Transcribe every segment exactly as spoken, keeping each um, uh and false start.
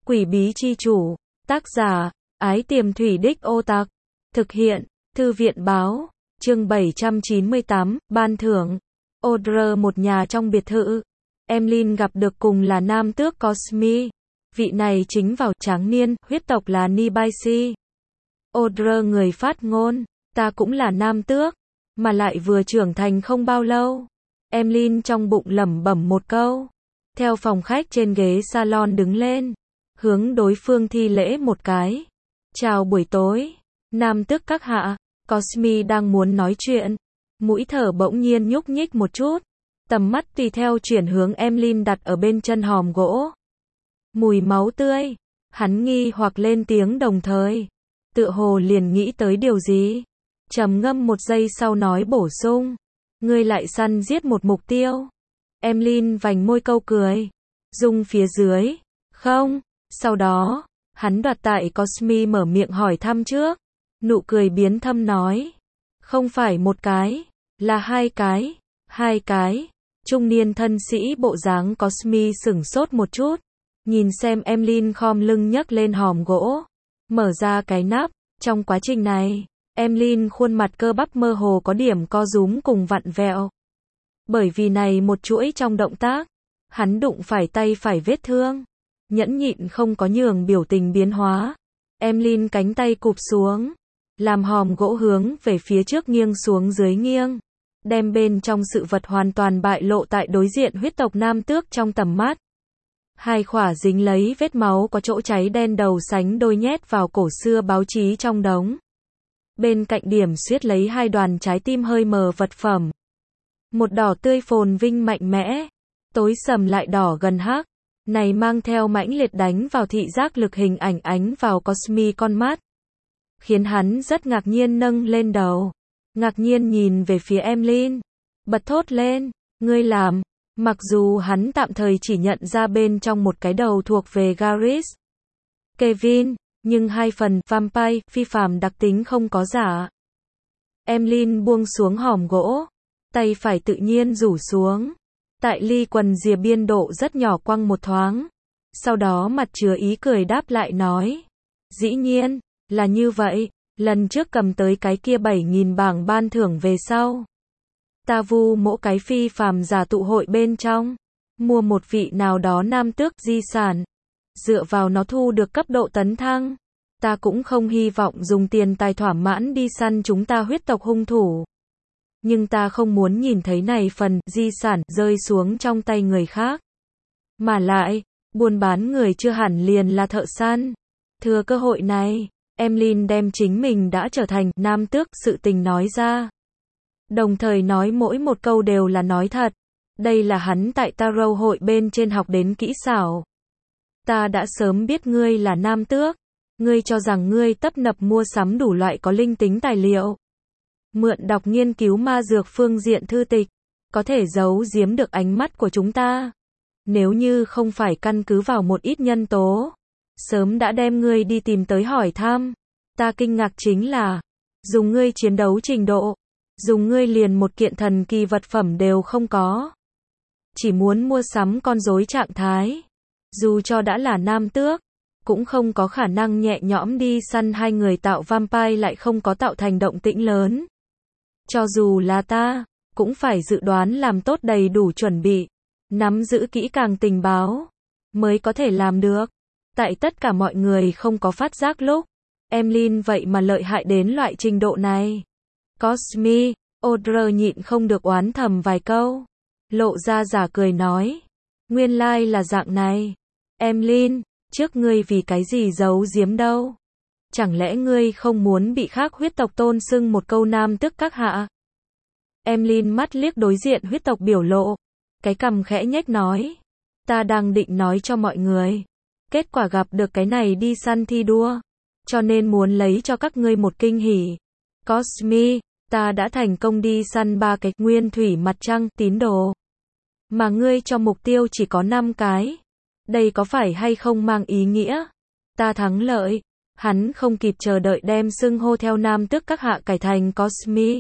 Quỷ bí chi chủ, tác giả, Ái Tiềm Thủy Đích Ô Tạc, thực hiện, Thư viện báo, chương bảy trăm chín mươi tám, ban thưởng. Audrey một nhà trong biệt thự. Emlyn gặp được cùng là nam tước Cosme. Vị này chính vào tráng niên, huyết tộc là Nibaisi. Audrey người phát ngôn, ta cũng là nam tước, mà lại vừa trưởng thành không bao lâu. Emlyn trong bụng lẩm bẩm một câu. Theo phòng khách trên ghế salon đứng lên, hướng đối phương thi lễ một cái. Chào buổi tối, nam tước các hạ. Cosme đang muốn nói chuyện, mũi thở bỗng nhiên nhúc nhích một chút, tầm mắt tùy theo chuyển hướng Emlyn đặt ở bên chân hòm gỗ. Mùi máu tươi, hắn nghi hoặc lên tiếng đồng thời, tựa hồ liền nghĩ tới điều gì, trầm ngâm một giây sau nói bổ sung, ngươi lại săn giết một mục tiêu. Emlyn vành môi câu cười, rung phía dưới, không, sau đó, hắn đoạt tại Cosme mở miệng hỏi thăm trước. Nụ cười biến thâm nói, không phải một cái, là hai cái, hai cái. Trung niên thân sĩ bộ dáng Cosme sửng sốt một chút, nhìn xem Emlyn khom lưng nhấc lên hòm gỗ, mở ra cái nắp. Trong quá trình này, Emlyn khuôn mặt cơ bắp mơ hồ có điểm co rúm cùng vặn vẹo. Bởi vì này một chuỗi trong động tác, hắn đụng phải tay phải vết thương, nhẫn nhịn không có nhường biểu tình biến hóa. Emlyn cánh tay cụp xuống, làm hòm gỗ hướng về phía trước nghiêng xuống dưới nghiêng, đem bên trong sự vật hoàn toàn bại lộ tại đối diện huyết tộc nam tước trong tầm mắt. Hai khỏa dính lấy vết máu có chỗ cháy đen đầu sánh đôi nhét vào cổ xưa báo chí trong đống. Bên cạnh điểm xuyết lấy hai đoàn trái tim hơi mờ vật phẩm. Một đỏ tươi phồn vinh mạnh mẽ, tối sầm lại đỏ gần hắc, này mang theo mãnh liệt đánh vào thị giác lực hình ảnh ánh vào Cosme con mắt. Khiến hắn rất ngạc nhiên nâng lên đầu, ngạc nhiên nhìn về phía Emlyn, bật thốt lên, ngươi làm. Mặc dù hắn tạm thời chỉ nhận ra bên trong một cái đầu thuộc về Garrett, Kevin, nhưng hai phần vampire phi phàm đặc tính không có giả. Emlyn buông xuống hòm gỗ, tay phải tự nhiên rủ xuống, tại ly quần rìa biên độ rất nhỏ quăng một thoáng, sau đó mặt chứa ý cười đáp lại nói, dĩ nhiên, là như vậy, lần trước cầm tới cái kia bảy nghìn bảng ban thưởng về sau. Ta vu mỗi cái phi phàm giả tụ hội bên trong, mua một vị nào đó nam tước di sản, dựa vào nó thu được cấp độ tấn thăng. Ta cũng không hy vọng dùng tiền tài thỏa mãn đi săn chúng ta huyết tộc hung thủ. Nhưng ta không muốn nhìn thấy này phần di sản rơi xuống trong tay người khác. Mà lại, buôn bán người chưa hẳn liền là thợ săn. Thừa cơ hội này, Emlyn đem chính mình đã trở thành nam tước sự tình nói ra. Đồng thời nói mỗi một câu đều là nói thật. Đây là hắn tại Tarot hội bên trên học đến kỹ xảo. Ta đã sớm biết ngươi là nam tước. Ngươi cho rằng ngươi tấp nập mua sắm đủ loại có linh tính tài liệu. Mượn đọc nghiên cứu ma dược phương diện thư tịch. Có thể giấu giếm được ánh mắt của chúng ta. Nếu như không phải căn cứ vào một ít nhân tố. Sớm đã đem ngươi đi tìm tới hỏi thăm. Ta kinh ngạc chính là. Dùng ngươi chiến đấu trình độ. Dùng ngươi liền một kiện thần kỳ vật phẩm đều không có. Chỉ muốn mua sắm con rối trạng thái. Dù cho đã là nam tước, cũng không có khả năng nhẹ nhõm đi săn hai người tạo vampire lại không có tạo thành động tĩnh lớn. Cho dù là ta, cũng phải dự đoán làm tốt đầy đủ chuẩn bị, nắm giữ kỹ càng tình báo, mới có thể làm được. Tại tất cả mọi người không có phát giác lúc, Emlyn vậy mà lợi hại đến loại trình độ này. Cosme, Audrey nhịn không được oán thầm vài câu, lộ ra giả cười nói, nguyên lai là dạng này. Emlyn, trước ngươi vì cái gì giấu giếm đâu? Chẳng lẽ ngươi không muốn bị khác huyết tộc tôn xưng một câu nam tước các hạ? Emlyn mắt liếc đối diện huyết tộc biểu lộ, cái cằm khẽ nhếch nói, ta đang định nói cho mọi người, kết quả gặp được cái này đi săn thi đua, cho nên muốn lấy cho các ngươi một kinh hỉ. Cosme, ta đã thành công đi săn ba cái nguyên thủy mặt trăng tín đồ, mà ngươi cho mục tiêu chỉ có năm cái. Đây có phải hay không mang ý nghĩa ta thắng lợi? Hắn không kịp chờ đợi đem xưng hô theo nam tước các hạ cải thành Cosme.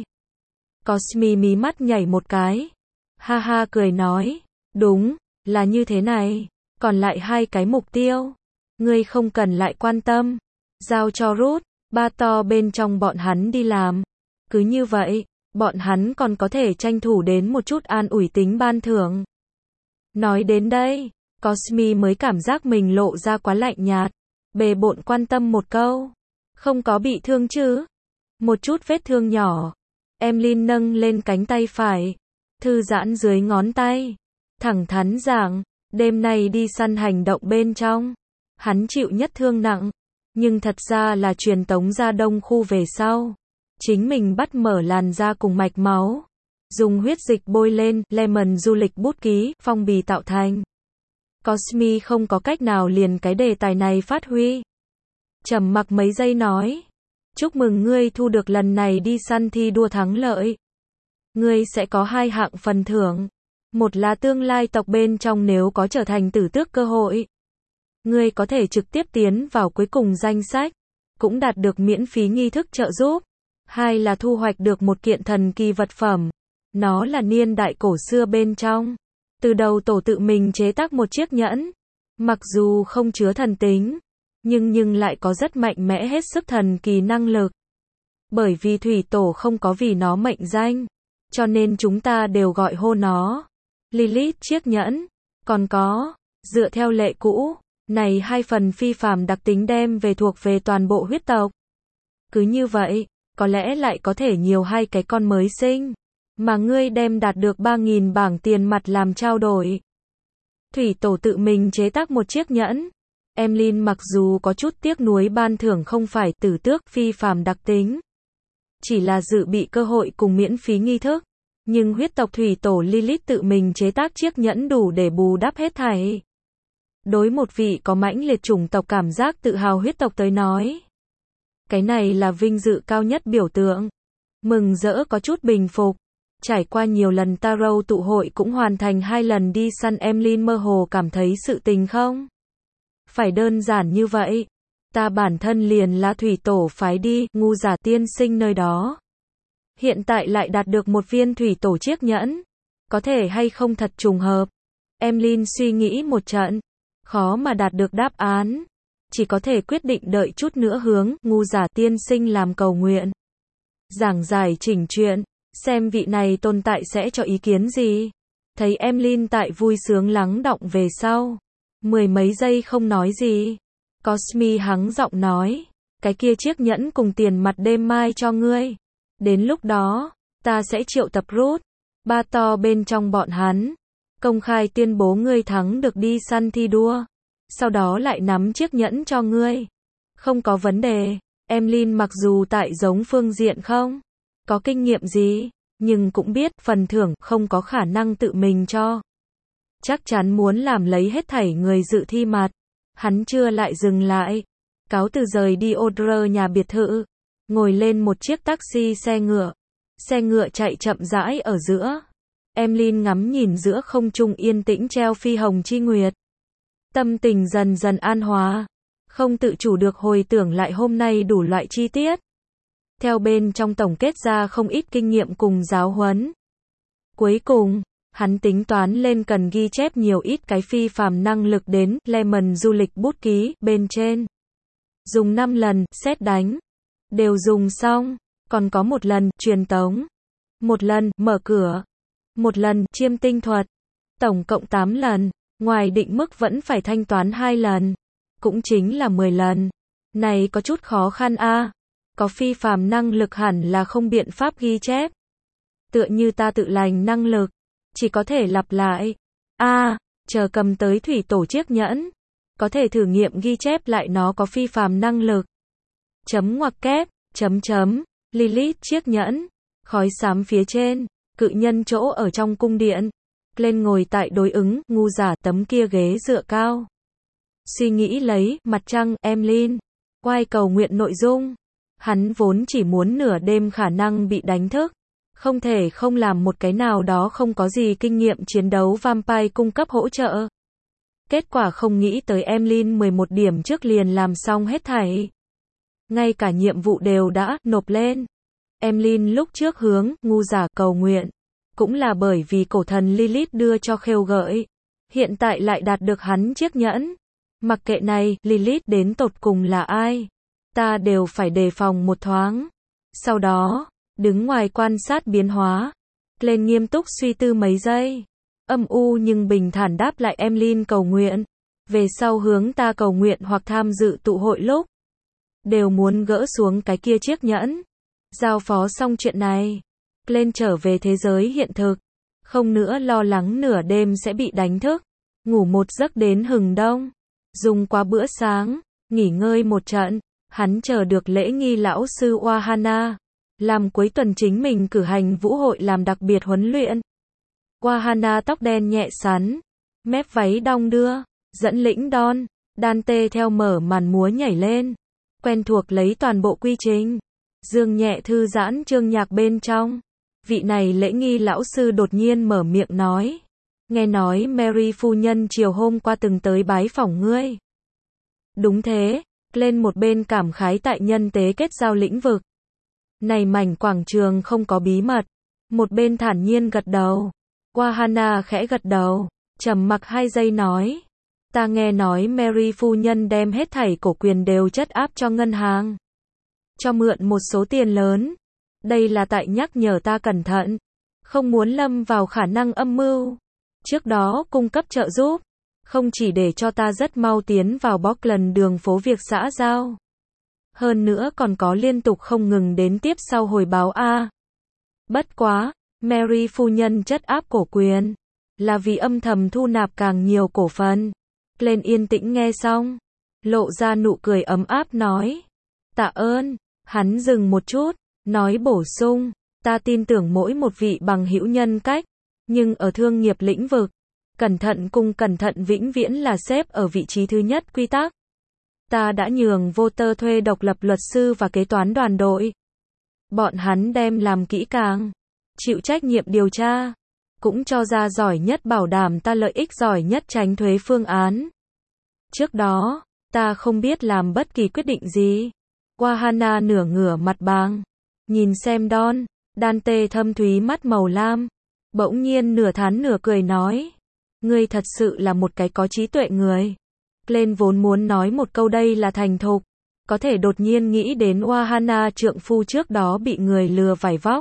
Cosme mí mắt nhảy một cái, ha ha cười nói, đúng, là như thế này, còn lại hai cái mục tiêu, Ngươi không cần lại quan tâm. Giao cho Ruth, ba to bên trong bọn hắn đi làm. Cứ như vậy, bọn hắn còn có thể tranh thủ đến một chút an ủi tính ban thưởng. Nói đến đây, Cosme mới cảm giác mình lộ ra quá lạnh nhạt. Bề bộn quan tâm một câu. Không có bị thương chứ? Một chút vết thương nhỏ. Emlyn nâng lên cánh tay phải. Thư giãn dưới ngón tay. Thẳng thắn giảng, đêm nay đi săn hành động bên trong. Hắn chịu nhất thương nặng. Nhưng thật ra là truyền tống ra đông khu về sau. Chính mình bắt mở làn da cùng mạch máu. Dùng huyết dịch bôi lên, lemon du lịch bút ký, phong bì tạo thành. Cosme không có cách nào liền cái đề tài này phát huy. Trầm mặc mấy giây nói. Chúc mừng ngươi thu được lần này đi săn thi đua thắng lợi. Ngươi sẽ có hai hạng phần thưởng. Một là tương lai tộc bên trong nếu có trở thành tử tước cơ hội. Ngươi có thể trực tiếp tiến vào cuối cùng danh sách. Cũng đạt được miễn phí nghi thức trợ giúp. Hai là thu hoạch được một kiện thần kỳ vật phẩm. Nó là niên đại cổ xưa bên trong. Từ đầu tổ tự mình chế tác một chiếc nhẫn. Mặc dù không chứa thần tính. Nhưng nhưng lại có rất mạnh mẽ hết sức thần kỳ năng lực. Bởi vì thủy tổ không có vì nó mệnh danh. Cho nên chúng ta đều gọi hô nó. Lilith chiếc nhẫn. Còn có, dựa theo lệ cũ, này hai phần phi phàm đặc tính đem về thuộc về toàn bộ huyết tộc. Cứ như vậy, có lẽ lại có thể nhiều hai cái con mới sinh. Mà ngươi đem đạt được ba nghìn bảng tiền mặt làm trao đổi. Thủy tổ tự mình chế tác một chiếc nhẫn. Emlyn mặc dù có chút tiếc nuối ban thưởng không phải tử tước phi phàm đặc tính. Chỉ là dự bị cơ hội cùng miễn phí nghi thức. Nhưng huyết tộc thủy tổ Lilith tự mình chế tác chiếc nhẫn đủ để bù đắp hết thảy. Đối một vị có mãnh liệt chủng tộc cảm giác tự hào huyết tộc tới nói. Cái này là vinh dự cao nhất biểu tượng. Mừng rỡ có chút bình phục. Trải qua nhiều lần Tarot tụ hội cũng hoàn thành hai lần đi săn Emlyn mơ hồ cảm thấy sự tình không? Phải đơn giản như vậy. Ta bản thân liền là thủy tổ phái đi, ngu giả tiên sinh nơi đó. Hiện tại lại đạt được một viên thủy tổ chiếc nhẫn. Có thể hay không thật trùng hợp. Emlyn suy nghĩ một trận. Khó mà đạt được đáp án. Chỉ có thể quyết định đợi chút nữa hướng, ngu giả tiên sinh làm cầu nguyện. Giảng giải chỉnh chuyện. Xem vị này tồn tại sẽ cho ý kiến gì. Thấy Emlyn tại vui sướng lắng đọng về sau. Mười mấy giây không nói gì. Cosme hắng giọng nói. Cái kia chiếc nhẫn cùng tiền mặt đêm mai cho ngươi. Đến lúc đó, ta sẽ triệu tập Ruth. Ba to bên trong bọn hắn. Công khai tuyên bố ngươi thắng được đi săn thi đua. Sau đó lại nắm chiếc nhẫn cho ngươi. Không có vấn đề. Emlyn mặc dù tại giống phương diện không có kinh nghiệm gì, nhưng cũng biết phần thưởng không có khả năng tự mình cho. Chắc chắn muốn làm lấy hết thảy người dự thi mặt. Hắn chưa lại dừng lại. Cáo từ rời đi Odre nhà biệt thự. Ngồi lên một chiếc taxi xe ngựa. Xe ngựa chạy chậm rãi ở giữa. Emlyn ngắm nhìn giữa không trung yên tĩnh treo phi hồng chi nguyệt. Tâm tình dần dần an hòa. Không tự chủ được hồi tưởng lại hôm nay đủ loại chi tiết. Theo bên trong tổng kết ra không ít kinh nghiệm cùng giáo huấn. Cuối cùng, hắn tính toán lên cần ghi chép nhiều ít cái phi phàm năng lực đến lemon du lịch bút ký bên trên. Dùng năm lần, xét đánh. Đều dùng xong. Còn có một lần, truyền tống. Một lần, mở cửa. Một lần, chiêm tinh thuật. Tổng cộng tám lần. Ngoài định mức vẫn phải thanh toán hai lần. Cũng chính là mười lần. Này có chút khó khăn a. À. Có phi phàm năng lực hẳn là không biện pháp ghi chép. Tựa như ta tự lành năng lực. Chỉ có thể lặp lại. A, à, chờ cầm tới thủy tổ chiếc nhẫn. Có thể thử nghiệm ghi chép lại nó có phi phàm năng lực. Chấm ngoặc kép, chấm chấm, Lilith chiếc nhẫn. Khói xám phía trên, cự nhân chỗ ở trong cung điện. Lên ngồi tại đối ứng, ngu giả tấm kia ghế dựa cao. Suy nghĩ lấy, mặt trăng, Emlyn. Quay cầu nguyện nội dung. Hắn vốn chỉ muốn nửa đêm khả năng bị đánh thức. Không thể không làm một cái nào đó không có gì kinh nghiệm chiến đấu vampire cung cấp hỗ trợ. Kết quả không nghĩ tới Emlyn mười một điểm trước liền làm xong hết thảy. Ngay cả nhiệm vụ đều đã nộp lên. Emlyn lúc trước hướng ngu giả cầu nguyện. Cũng là bởi vì cổ thần Lilith đưa cho khêu gợi. Hiện tại lại đạt được hắn chiếc nhẫn. Mặc kệ này, Lilith đến tột cùng là ai? Ta đều phải đề phòng một thoáng. Sau đó, đứng ngoài quan sát biến hóa. Glenn nghiêm túc suy tư mấy giây. Âm u nhưng bình thản đáp lại Emlyn cầu nguyện. Về sau hướng ta cầu nguyện hoặc tham dự tụ hội lúc. Đều muốn gỡ xuống cái kia chiếc nhẫn. Giao phó xong chuyện này. Glenn trở về thế giới hiện thực. Không nữa lo lắng nửa đêm sẽ bị đánh thức. Ngủ một giấc đến hừng đông. Dùng qua bữa sáng. Nghỉ ngơi một trận. Hắn chờ được lễ nghi lão sư Wahana. Làm cuối tuần chính mình cử hành vũ hội làm đặc biệt huấn luyện. Wahana tóc đen nhẹ sắn. Mép váy đong đưa. Dẫn lĩnh Don. Dante theo mở màn múa nhảy lên. Quen thuộc lấy toàn bộ quy trình. Dương nhẹ thư giãn chương nhạc bên trong. Vị này lễ nghi lão sư đột nhiên mở miệng nói. Nghe nói Mary phu nhân chiều hôm qua từng tới bái phỏng ngươi. Đúng thế. Lên một bên cảm khái tại nhân tế kết giao lĩnh vực. Này mảnh quảng trường không có bí mật. Một bên thản nhiên gật đầu. Wahana khẽ gật đầu. Trầm mặc hai giây nói. Ta nghe nói Mary phu nhân đem hết thảy cổ quyền đều chất áp cho ngân hàng. Cho mượn một số tiền lớn. Đây là tại nhắc nhở ta cẩn thận. Không muốn lâm vào khả năng âm mưu. Trước đó cung cấp trợ giúp. Không chỉ để cho ta rất mau tiến vào Bockland đường phố việc xã giao. Hơn nữa còn có liên tục không ngừng đến tiếp sau hồi báo A. Bất quá, Mary phu nhân chất áp cổ quyền. Là vì âm thầm thu nạp càng nhiều cổ phần. Glenn yên tĩnh nghe xong. Lộ ra nụ cười ấm áp nói. Tạ ơn. Hắn dừng một chút. Nói bổ sung. Ta tin tưởng mỗi một vị bằng hữu nhân cách. Nhưng ở thương nghiệp lĩnh vực. Cẩn thận cùng cẩn thận vĩnh viễn là xếp ở vị trí thứ nhất quy tắc. Ta đã nhường Voter thuê độc lập luật sư và kế toán đoàn đội. Bọn hắn đem làm kỹ càng. Chịu trách nhiệm điều tra. Cũng cho ra giỏi nhất bảo đảm ta lợi ích giỏi nhất tránh thuế phương án. Trước đó, ta không biết làm bất kỳ quyết định gì. Wahana nửa ngửa mặt bàng. Nhìn xem Don. Dante thâm thúy mắt màu lam. Bỗng nhiên nửa thán nửa cười nói. Ngươi thật sự là một cái có trí tuệ người. Glenn vốn muốn nói một câu đây là thành thục. Có thể đột nhiên nghĩ đến Wahana trượng phu trước đó bị người lừa vải vóc.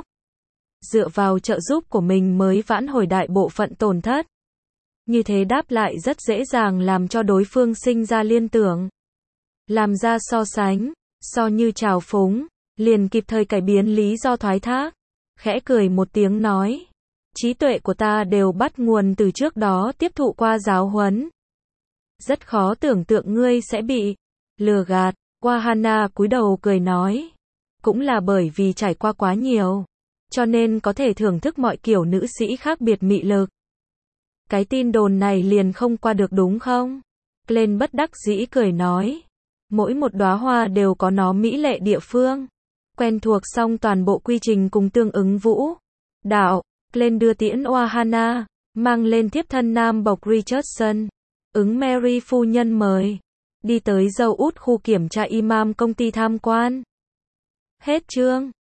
Dựa vào trợ giúp của mình mới vãn hồi đại bộ phận tổn thất. Như thế đáp lại rất dễ dàng làm cho đối phương sinh ra liên tưởng. Làm ra so sánh, so như trào phúng, liền kịp thời cải biến lý do thoái thác. Khẽ cười một tiếng nói. Trí tuệ của ta đều bắt nguồn từ trước đó tiếp thụ qua giáo huấn. Rất khó tưởng tượng ngươi sẽ bị lừa gạt. Wahana cúi đầu cười nói. Cũng là bởi vì trải qua quá nhiều. Cho nên có thể thưởng thức mọi kiểu nữ sĩ khác biệt mị lực. Cái tin đồn này liền không qua được đúng không? Glenn bất đắc dĩ cười nói. Mỗi một đóa hoa đều có nó mỹ lệ địa phương. Quen thuộc xong toàn bộ quy trình cùng tương ứng vũ. Đạo. Glenn đưa tiễn Wahana. Mang lên thiếp thân nam bộc Richardson. Ứng Mary phu nhân mời. Đi tới dâu út khu kiểm tra imam công ty tham quan. Hết chương.